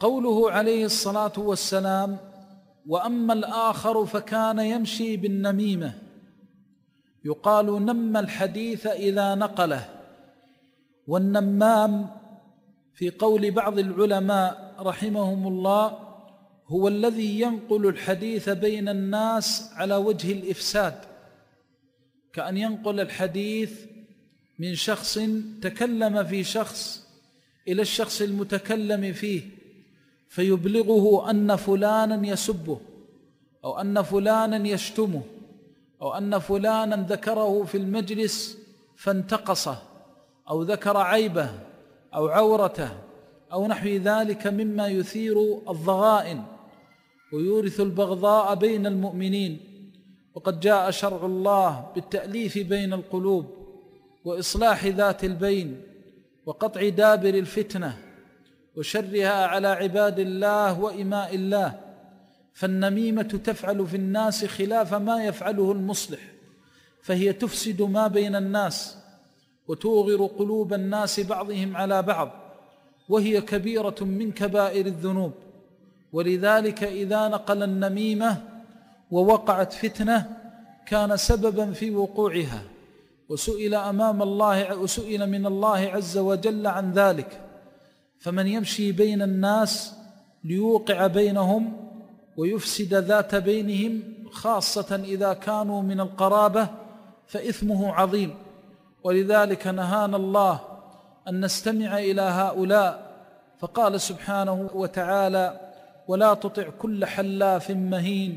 قوله عليه الصلاة والسلام: وأما الآخر فكان يمشي بالنميمة، يقال نم الحديث إذا نقله. والنمام في قول بعض العلماء رحمهم الله هو الذي ينقل الحديث بين الناس على وجه الإفساد، كأن ينقل الحديث من شخص تكلم في شخص إلى الشخص المتكلم فيه، فيبلغه أن فلانا يسبه، أو أن فلانا يشتمه، أو أن فلانا ذكره في المجلس فانتقصه، أو ذكر عيبه أو عورته أو نحو ذلك مما يثير الضغائن ويورث البغضاء بين المؤمنين. وقد جاء شرع الله بالتأليف بين القلوب وإصلاح ذات البين وقطع دابر الفتنة وشرها على عباد الله وإماء الله. فالنميمة تفعل في الناس خلاف ما يفعله المصلح، فهي تفسد ما بين الناس وتوغر قلوب الناس بعضهم على بعض، وهي كبيرة من كبائر الذنوب. ولذلك إذا نقل النميمة ووقعت فتنة كان سببا في وقوعها، وسئل من الله عز وجل عن ذلك. فمن يمشي بين الناس ليوقع بينهم ويفسد ذات بينهم، خاصة إذا كانوا من القرابة، فإثمه عظيم. ولذلك نهانا الله أن نستمع إلى هؤلاء، فقال سبحانه وتعالى: ولا تطع كل حلاف مهين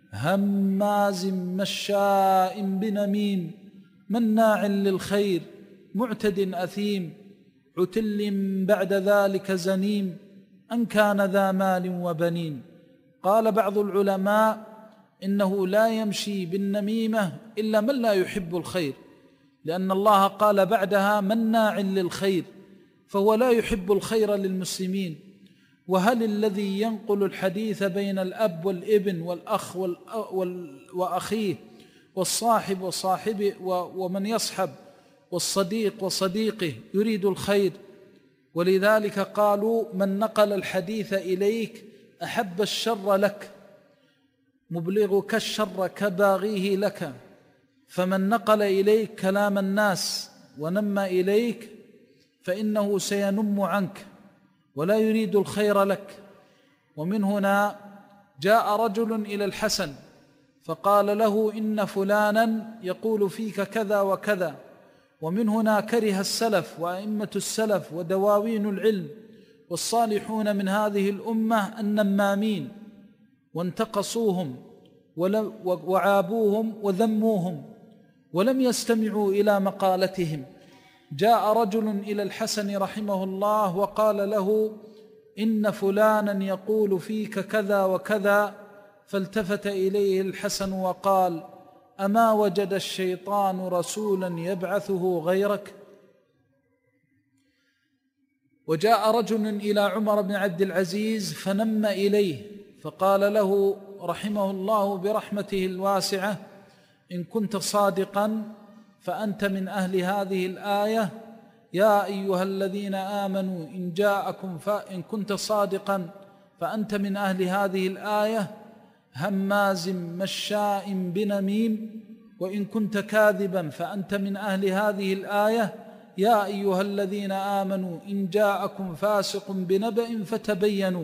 هماز مشاء بنميم مناع للخير معتد أثيم عتل بعد ذلك زنيم أن كان ذا مال وبنين. قال بعض العلماء إنه لا يمشي بالنميمة إلا من لا يحب الخير، لأن الله قال بعدها مناع للخير، فهو لا يحب الخير للمسلمين. وهل الذي ينقل الحديث بين الأب والابن والأخ وأخيه والصاحب وصاحبه ومن يصحب والصديق وصديقه يريد الخير؟ ولذلك قالوا: من نقل الحديث إليك أحب الشر لك، مبلغك الشر كباغيه لك. فمن نقل إليك كلام الناس ونم إليك فإنه سينم عنك ولا يريد الخير لك. ومن هنا جاء رجل إلى الحسن فقال له: إن فلانا يقول فيك كذا وكذا. ومن هنا كره السلف وأئمة السلف ودواوين العلم والصالحون من هذه الأمة النمامين، وانتقصوهم وعابوهم وذموهم ولم يستمعوا إلى مقالتهم. جاء رجل إلى الحسن رحمه الله وقال له: إن فلانا يقول فيك كذا وكذا. فالتفت إليه الحسن وقال: أما وجد الشيطان رسولا يبعثه غيرك؟ وجاء رجل إلى عمر بن عبد العزيز فنم إليه فقال له رحمه الله برحمته الواسعة: إن كنت صادقا فأنت من أهل هذه الآية، يا أيها الذين آمنوا إن كنت صادقا فأنت من أهل هذه الآية هماز مشاء بنميم، وإن كنت كاذبا فأنت من أهل هذه الآية، يا أيها الذين آمنوا إن جاءكم فاسق بنبأ فتبينوا،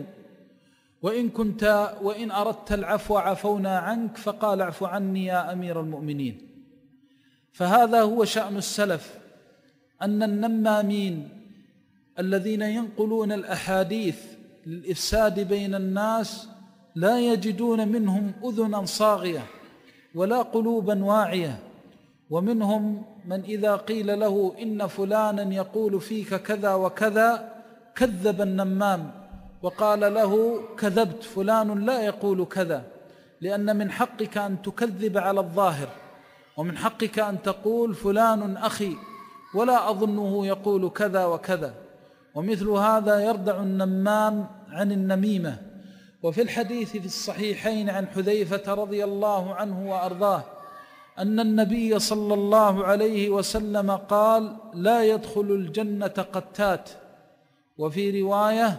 وإن أردت العفو عفونا عنك. فقال: اعف عني يا أمير المؤمنين. فهذا هو شأن السلف، أن النمامين الذين ينقلون الأحاديث للإفساد بين الناس لا يجدون منهم أذنا صاغية ولا قلوبا واعية. ومنهم من إذا قيل له: إن فلانا يقول فيك كذا وكذا، كذب النمام وقال له: كذبت، فلان لا يقول كذا. لأن من حقك أن تكذب على الظاهر، ومن حقك أن تقول فلان أخي ولا أظنه يقول كذا وكذا. ومثل هذا يردع النمام عن النميمة. وفي الحديث في الصحيحين عن حذيفة رضي الله عنه وأرضاه أن النبي صلى الله عليه وسلم قال: لا يدخل الجنة قتات. وفي رواية: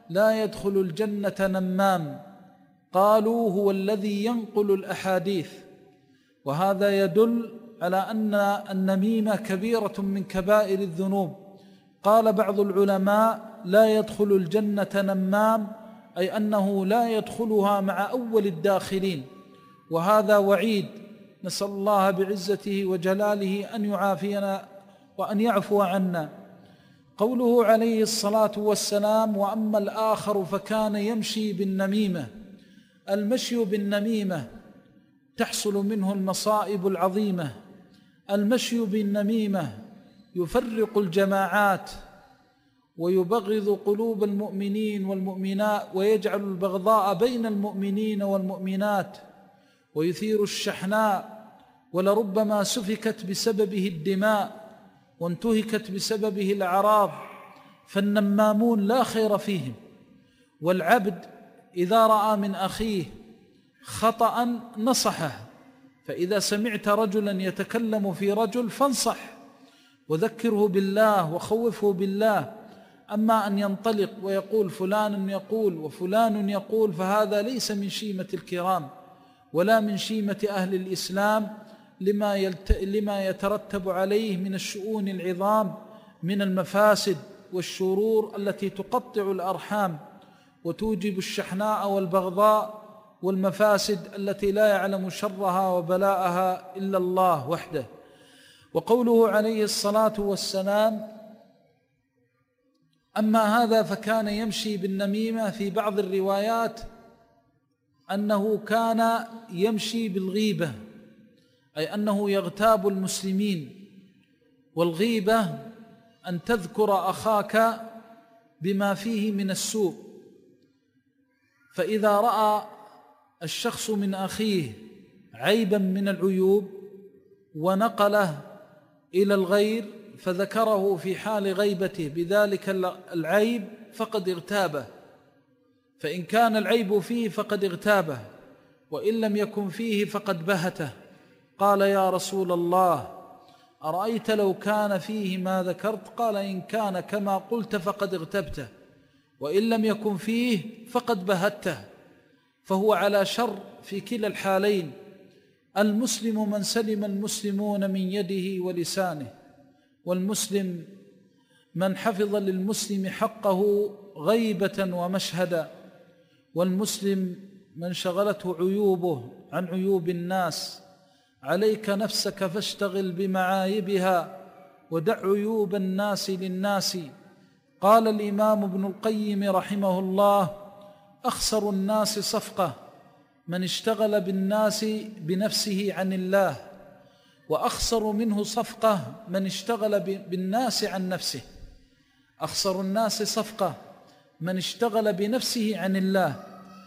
لا يدخل الجنة نمام. قالوا هو الذي ينقل الأحاديث، وهذا يدل على أن النميمة كبيرة من كبائر الذنوب. قال بعض العلماء لا يدخل الجنة نمام، أي أنه لا يدخلها مع أول الداخلين، وهذا وعيد، نسأل الله بعزته وجلاله أن يعافينا وأن يعفو عنا. قوله عليه الصلاة والسلام: وأما الآخر فكان يمشي بالنميمة. المشي بالنميمة تحصل منه المصائب العظيمة. المشي بالنميمة يفرق الجماعات ويبغض قلوب المؤمنين والمؤمنات، ويجعل البغضاء بين المؤمنين والمؤمنات، ويثير الشحناء، ولربما سفكت بسببه الدماء وانتهكت بسببه الأعراض. فالنمامون لا خير فيهم. والعبد إذا رأى من أخيه خطأ نصحه، فإذا سمعت رجلا يتكلم في رجل فانصح وذكره بالله وخوفه بالله. أما أن ينطلق ويقول فلان يقول وفلان يقول، فهذا ليس من شيمة الكرام ولا من شيمة أهل الإسلام، لما يترتب عليه من الشؤون العظام من المفاسد والشرور التي تقطع الأرحام وتوجب الشحناء والبغضاء والمفاسد التي لا يعلم شرها وبلاءها إلا الله وحده. وقوله عليه الصلاة والسلام: أما هذا فكان يمشي بالنميمة، في بعض الروايات أنه كان يمشي بالغيبة، أي أنه يغتاب المسلمين. والغيبة أن تذكر أخاك بما فيه من السوء. فإذا رأى الشخص من أخيه عيبا من العيوب ونقله إلى الغير فذكره في حال غيبته بذلك العيب فقد اغتابه. فإن كان العيب فيه فقد اغتابه، وإن لم يكن فيه فقد بهته. قال: يا رسول الله، أرأيت لو كان فيه ما ذكرت؟ قال: إن كان كما قلت فقد اغتبته، وإن لم يكن فيه فقد بهته. فهو على شر في كلا الحالين. المسلم من سلم المسلمون من يده ولسانه، والمسلم من حفظ للمسلم حقه غيبة ومشهدا، والمسلم من شغلته عيوبه عن عيوب الناس. عليك نفسك فاشتغل بمعايبها ودع عيوب الناس للناس. قال الإمام ابن القيم رحمه الله: أخسر الناس صفقة من اشتغل بالناس بنفسه عن الله، وأخسر منه صفقة من اشتغل بالناس عن نفسه. أخسر الناس صفقة من اشتغل بنفسه عن الله،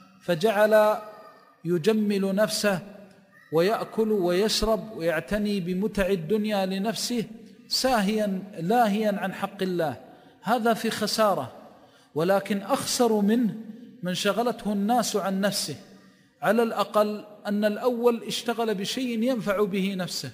فجعل يجمل نفسه ويأكل ويشرب ويعتني بمتع الدنيا لنفسه ساهيا لاهيا عن حق الله. هذا في خسارة. ولكن أخسر منه من شغلته الناس عن نفسه، على الأقل أن الأول اشتغل بشيء ينفع به نفسه،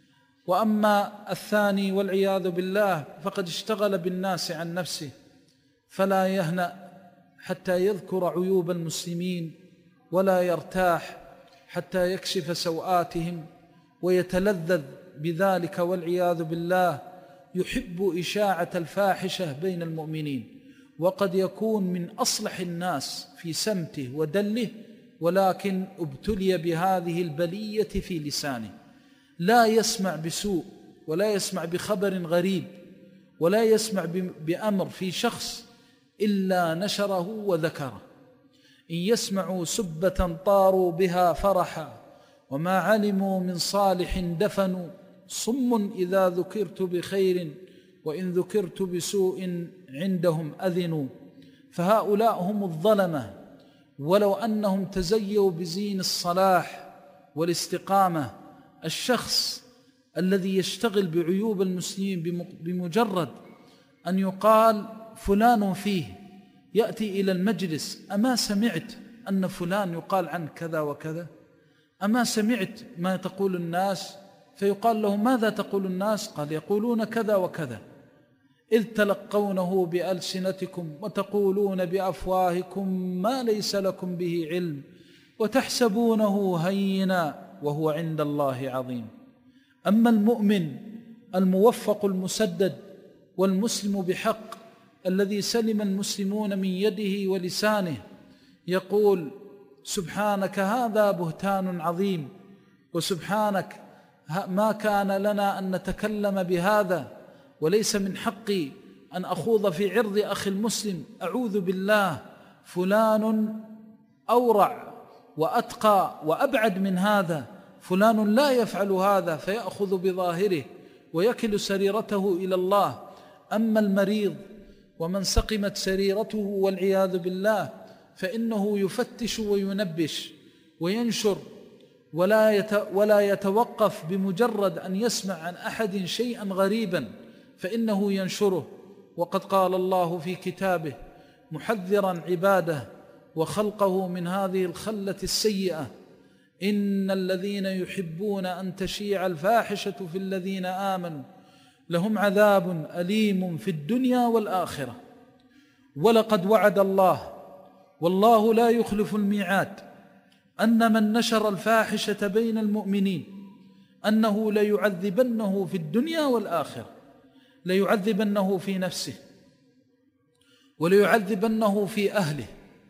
وأما الثاني والعياذ بالله فقد اشتغل بالناس عن نفسه. فلا يهنأ حتى يذكر عيوب المسلمين، ولا يرتاح حتى يكشف سوآتهم ويتلذذ بذلك والعياذ بالله. يحب إشاعة الفاحشة بين المؤمنين، وقد يكون من أصلح الناس في سمته ودله، ولكن ابتلي بهذه البلية في لسانه. لا يسمع بسوء، ولا يسمع بخبر غريب، ولا يسمع بأمر في شخص إلا نشره وذكره. إن يسمعوا سبة طاروا بها فرحا، وما علموا من صالح دفنوا. صم إذا ذكرت بخير، وإن ذكرت بسوء عندهم أذنوا. فهؤلاء هم الظلمة، ولو أنهم تزيوا بزين الصلاح والاستقامة. الشخص الذي يشتغل بعيوب المسلمين بمجرد أن يقال فلان فيه، يأتي إلى المجلس: أما سمعت أن فلان يقال عنه كذا وكذا؟ أما سمعت ما تقول الناس؟ فيقال له: ماذا تقول الناس؟ قال: يقولون كذا وكذا. إذ تلقونه بألسنتكم وتقولون بأفواهكم ما ليس لكم به علم وتحسبونه هينا وهو عند الله عظيم. أما المؤمن الموفق المسدد والمسلم بحق الذي سلم المسلمون من يده ولسانه يقول: سبحانك هذا بهتان عظيم، وسبحانك ما كان لنا أن نتكلم بهذا، وليس من حقي أن أخوض في عرض أخي المسلم، أعوذ بالله، فلان أورع وأتقى وأبعد من هذا، فلان لا يفعل هذا، فيأخذ بظاهره ويكل سريرته إلى الله. أما المريض ومن سقمت سريرته والعياذ بالله فإنه يفتش وينبش وينشر ولا يتوقف بمجرد أن يسمع عن أحد شيئا غريبا فإنه ينشره. وقد قال الله في كتابه محذرا عباده وخلقه من هذه الخلة السيئة: إن الذين يحبون أن تشيع الفاحشة في الذين آمنوا لهم عذاب أليم في الدنيا والآخرة. ولقد وعد الله، والله لا يخلف الميعاد، أن من نشر الفاحشة بين المؤمنين أنه ليعذبنه في الدنيا والآخرة، ليعذبنه في نفسه وليعذبنه في أهله،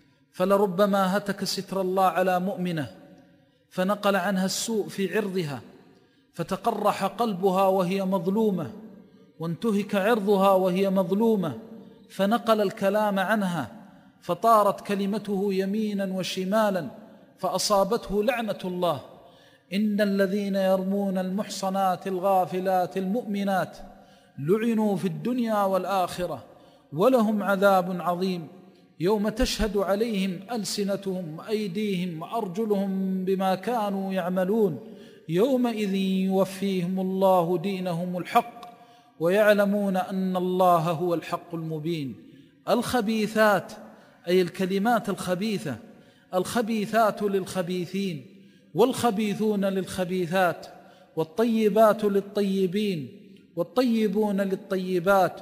فلربما هتك ستر الله على مؤمنة فنقل عنها السوء في عرضها فتقرح قلبها وهي مظلومة، وانتهك عرضها وهي مظلومة فنقل الكلام عنها فطارت كلمته يمينا وشمالا فأصابته لعنة الله. إن الذين يرمون المحصنات الغافلات المؤمنات لعنوا في الدنيا والآخرة ولهم عذاب عظيم يوم تشهد عليهم ألسنتهم وأيديهم وأرجلهم بما كانوا يعملون يومئذ يوفيهم الله دينهم الحق ويعلمون أن الله هو الحق المبين. الخبيثات أي الكلمات الخبيثة، الخبيثات للخبيثين والخبيثون للخبيثات، والطيبات للطيبين والطيبون للطيبات،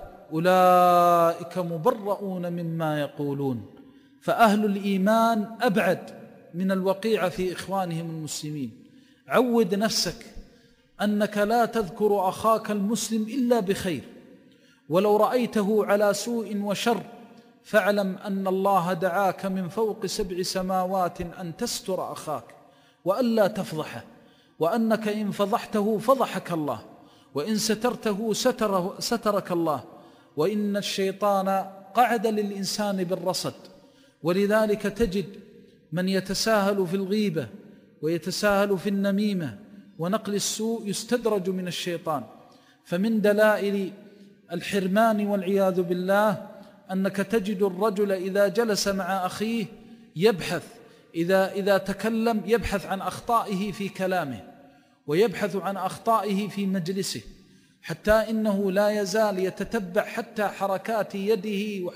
أولئك مبرؤون مما يقولون. فأهل الإيمان أبعد من الوقيعة في إخوانهم المسلمين. عود نفسك أنك لا تذكر أخاك المسلم إلا بخير، ولو رأيته على سوء وشر فاعلم أن الله دعاك من فوق 7 سماوات أن تستر أخاك وألا تفضحه، وأنك إن فضحته فضحك الله، وإن سترته سترك الله، وإن الشيطان قعد للإنسان بالرصد. ولذلك تجد من يتساهل في الغيبة ويتساهل في النميمة ونقل السوء يستدرج من الشيطان. فمن دلائل الحرمان والعياذ بالله أنك تجد الرجل إذا جلس مع أخيه يبحث، إذا تكلم يبحث عن أخطائه في كلامه ويبحث عن أخطائه في مجلسه، حتى إنه لا يزال يتتبع حتى حركات يده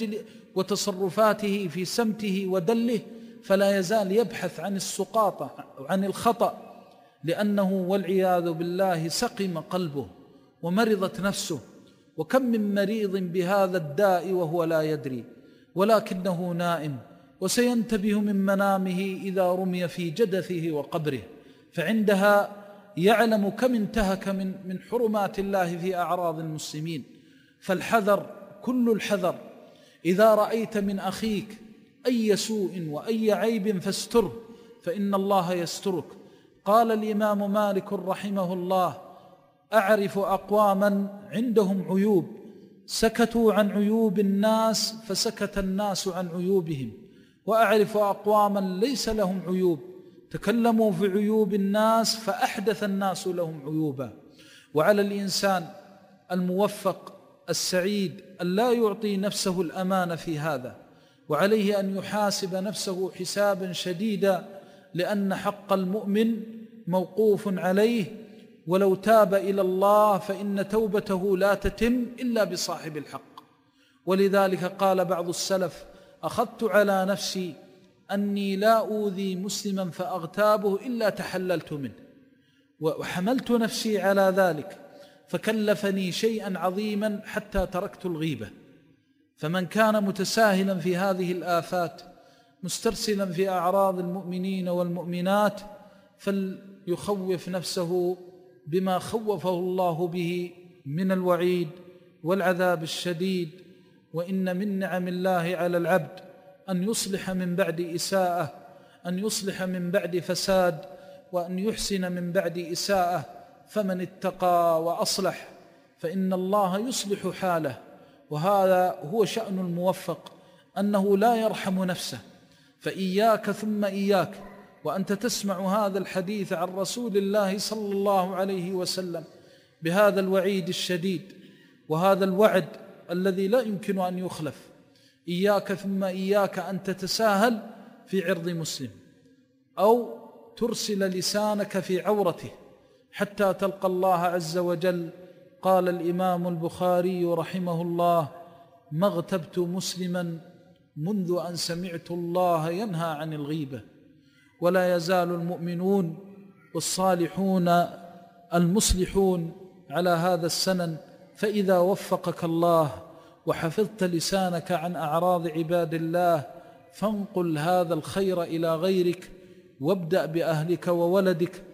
وتصرفاته في سمته ودله، فلا يزال يبحث عن السقاطة عن الخطأ، لأنه والعياذ بالله سقم قلبه ومرضت نفسه. وكم من مريض بهذا الداء وهو لا يدري، ولكنه نائم وسينتبه من منامه إذا رمي في جدثه وقبره، فعندها يعلم كم انتهك من حرمات الله في أعراض المسلمين. فالحذر كل الحذر، إذا رأيت من أخيك أي سوء وأي عيب فاستره، فإن الله يسترك. قال الإمام مالك رحمه الله: أعرف أقواما عندهم عيوب سكتوا عن عيوب الناس فسكت الناس عن عيوبهم، وأعرف أقواما ليس لهم عيوب تكلموا في عيوب الناس فأحدث الناس لهم عيوبا. وعلى الإنسان الموفق السعيد أن لا يعطي نفسه الأمان في هذا، وعليه أن يحاسب نفسه حسابا شديدا، لأن حق المؤمن موقوف عليه، ولو تاب إلى الله فإن توبته لا تتم إلا بصاحب الحق. ولذلك قال بعض السلف: أخذت على نفسي أني لا أوذي مسلما فأغتابه إلا تحللت منه، وحملت نفسي على ذلك، فكلفني شيئا عظيما حتى تركت الغيبة. فمن كان متساهلا في هذه الآفات مسترسلا في أعراض المؤمنين والمؤمنات فليخوف نفسه بما خوفه الله به من الوعيد والعذاب الشديد. وإن من نعم الله على العبد أن يصلح من بعد إساءة، أن يصلح من بعد فساد، وأن يحسن من بعد إساءة. فمن اتقى وأصلح فإن الله يصلح حاله. وهذا هو شأن الموفق، أنه لا يرحم نفسه. فإياك ثم إياك وأنت تسمع هذا الحديث عن رسول الله صلى الله عليه وسلم بهذا الوعيد الشديد وهذا الوعد الذي لا يمكن أن يخلف، إياك ثم إياك أن تتساهل في عرض مسلم أو ترسل لسانك في عورته حتى تلقى الله عز وجل. قال الإمام البخاري رحمه الله: ما اغتبت مسلما منذ أن سمعت الله ينهى عن الغيبة. ولا يزال المؤمنون والصالحون المصلحون على هذا السنن. فإذا وفقك الله وحفظت لسانك عن أعراض عباد الله فانقل هذا الخير إلى غيرك، وابدأ بأهلك وولدك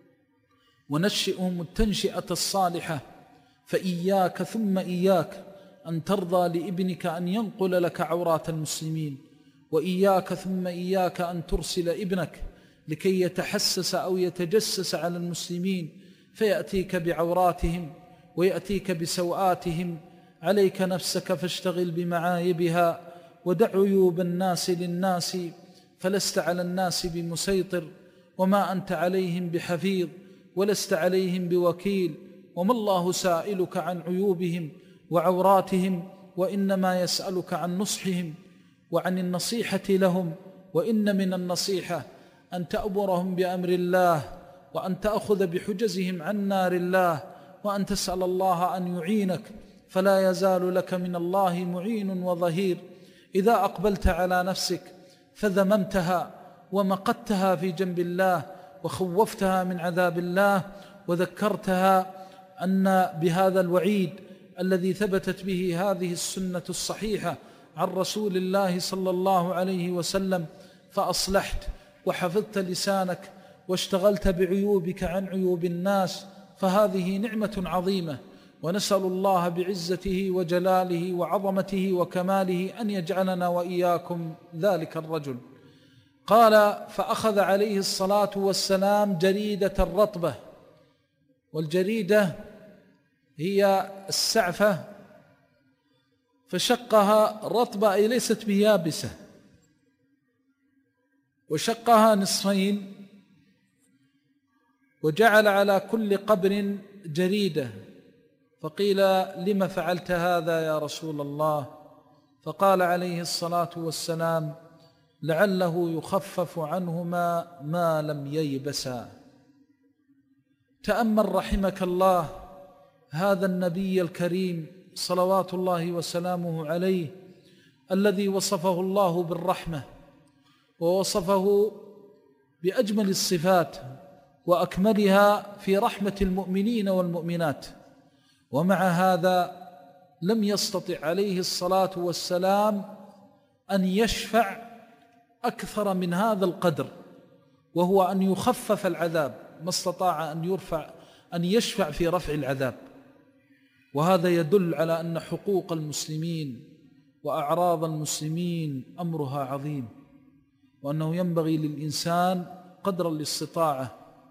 ونشئهم التنشئة الصالحة. فإياك ثم إياك أن ترضى لابنك أن ينقل لك عورات المسلمين، وإياك ثم إياك أن ترسل ابنك لكي يتحسس أو يتجسس على المسلمين فيأتيك بعوراتهم ويأتيك بسوآتهم. عليك نفسك فاشتغل بمعايبها ودع عيوب الناس للناس، فلست على الناس بمسيطر وما أنت عليهم بحفيظ ولست عليهم بوكيل، وما الله سائلك عن عيوبهم وعوراتهم، وإنما يسألك عن نصحهم وعن النصيحة لهم. وإن من النصيحة أن تأمرهم بأمر الله، وأن تأخذ بحجزهم عن نار الله، وأن تسأل الله أن يعينك، فلا يزال لك من الله معين وظهير. إذا أقبلت على نفسك فذممتها ومقتها في جنب الله وخوفتها من عذاب الله وذكرتها أن بهذا الوعيد الذي ثبتت به هذه السنة الصحيحة عن رسول الله صلى الله عليه وسلم، فأصلحت وحفظت لسانك واشتغلت بعيوبك عن عيوب الناس، فهذه نعمة عظيمة. ونسأل الله بعزته وجلاله وعظمته وكماله أن يجعلنا وإياكم ذلك الرجل. قال: فأخذ عليه الصلاة والسلام جريدة الرطبة، والجريدة هي السعفة، فشقها رطبة أي ليست بيابسة، وشقها نصفين وجعل على كل قبر جريدة. فقيل: لم فعلت هذا يا رسول الله؟ فقال عليه الصلاة والسلام: لعله يخفف عنهما ما لم ييبسا. تأمل رحمك الله هذا النبي الكريم صلوات الله وسلامه عليه الذي وصفه الله بالرحمة ووصفه بأجمل الصفات وأكملها في رحمة المؤمنين والمؤمنات، ومع هذا لم يستطع عليه الصلاة والسلام أن يشفع أكثر من هذا القدر، وهو أن يخفف العذاب. ما استطاع أن يشفع في رفع العذاب. وهذا يدل على أن حقوق المسلمين وأعراض المسلمين أمرها عظيم، وأنه ينبغي للإنسان قدر الاستطاعة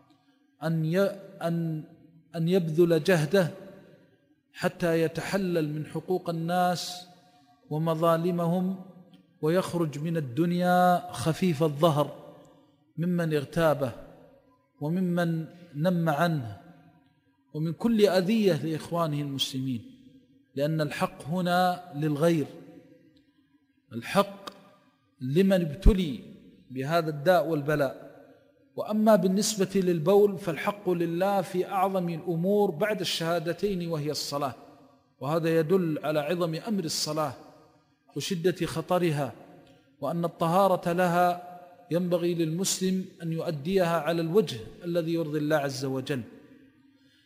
أن يبذل جهده حتى يتحلل من حقوق الناس ومظالمهم، ويخرج من الدنيا خفيف الظهر ممن اغتابه وممن نم عنه ومن كل أذية لإخوانه المسلمين، لأن الحق هنا للغير، الحق لمن ابتلي بهذا الداء والبلاء. وأما بالنسبة للبول فالحق لله في أعظم الأمور بعد الشهادتين وهي الصلاة، وهذا يدل على عظم أمر الصلاة وشدة خطرها، وأن الطهارة لها ينبغي للمسلم أن يؤديها على الوجه الذي يرضي الله عز وجل.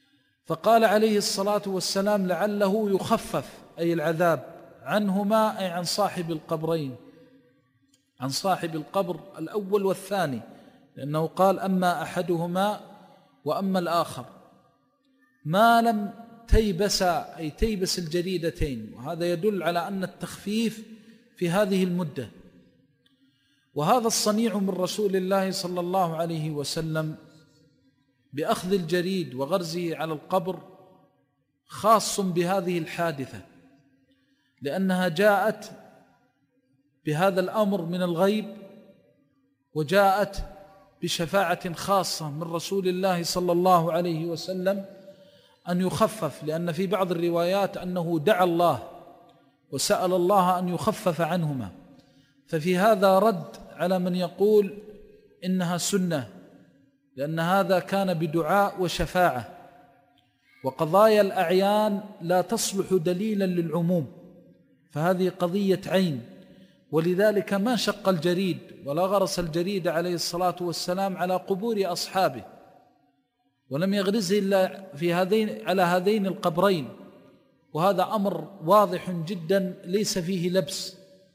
فقال عليه الصلاة والسلام لعله يخفف أي العذاب عنهما، أي عن صاحب القبرين، عن صاحب القبر الأول والثاني، لأنه قال أما أحدهما وأما الآخر، ما لم تيبسا أي تيبس الجريدتين. وهذا يدل على أن التخفيف في هذه المدة. وهذا الصنيع من رسول الله صلى الله عليه وسلم بأخذ الجريد وغرزه على القبر خاص بهذه الحادثة، لأنها جاءت بهذا الأمر من الغيب، وجاءت بشفاعة خاصة من رسول الله صلى الله عليه وسلم أن يخفف، لأن في بعض الروايات أنه دعا الله وسأل الله أن يخفف عنهما. ففي هذا رد على من يقول إنها سنة، لأن هذا كان بدعاء وشفاعة، وقضايا الأعيان لا تصلح دليلا للعموم، فهذه قضية عين. ولذلك ما شق الجريد ولا غرس الجريد عليه الصلاة والسلام على قبور أصحابه، ولم يغرزه إلا على هذين القبرين. وهذا أمر واضح جدا ليس فيه لبس.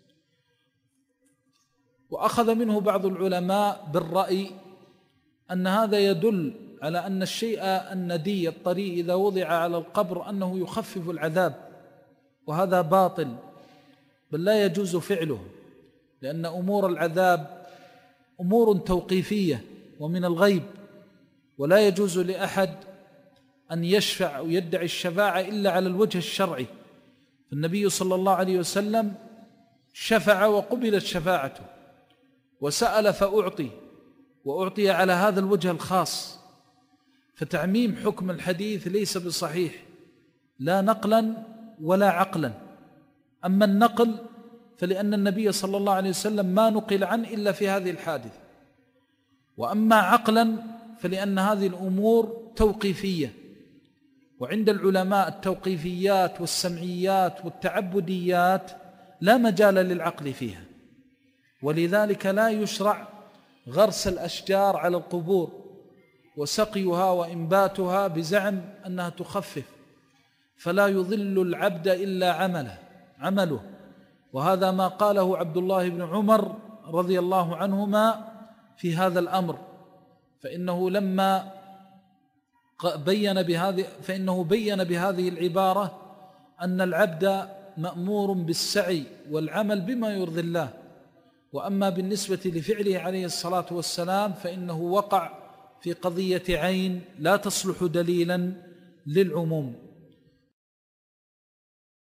وأخذ منه بعض العلماء بالرأي أن هذا يدل على أن الشيء الندي الطري إذا وضع على القبر أنه يخفف العذاب، وهذا باطل، بل لا يجوز فعله، لأن أمور العذاب أمور توقيفية ومن الغيب، ولا يجوز لأحد أن يشفع أو يدعي الشفاعة إلا على الوجه الشرعي. فالنبي صلى الله عليه وسلم شفع وقبلت شفاعته، وسأل فأعطي، وأعطي على هذا الوجه الخاص. فتعميم حكم الحديث ليس بصحيح لا نقلا ولا عقلا. أما النقل فلأن النبي صلى الله عليه وسلم ما نقل عنه إلا في هذه الحادثة، وأما عقلا فلأن هذه الأمور توقيفية، وعند العلماء التوقيفيات والسمعيات والتعبديات لا مجال للعقل فيها. ولذلك لا يشرع غرس الأشجار على القبور وسقيها وإنباتها بزعم أنها تخفف، فلا يضل العبد إلا عمله. وهذا ما قاله عبد الله بن عمر رضي الله عنهما في هذا الأمر، فإنه بين بهذه العبارة أن العبد مأمور بالسعي والعمل بما يرضي الله. وأما بالنسبة لفعله عليه الصلاة والسلام فإنه وقع في قضية عين لا تصلح دليلا للعموم.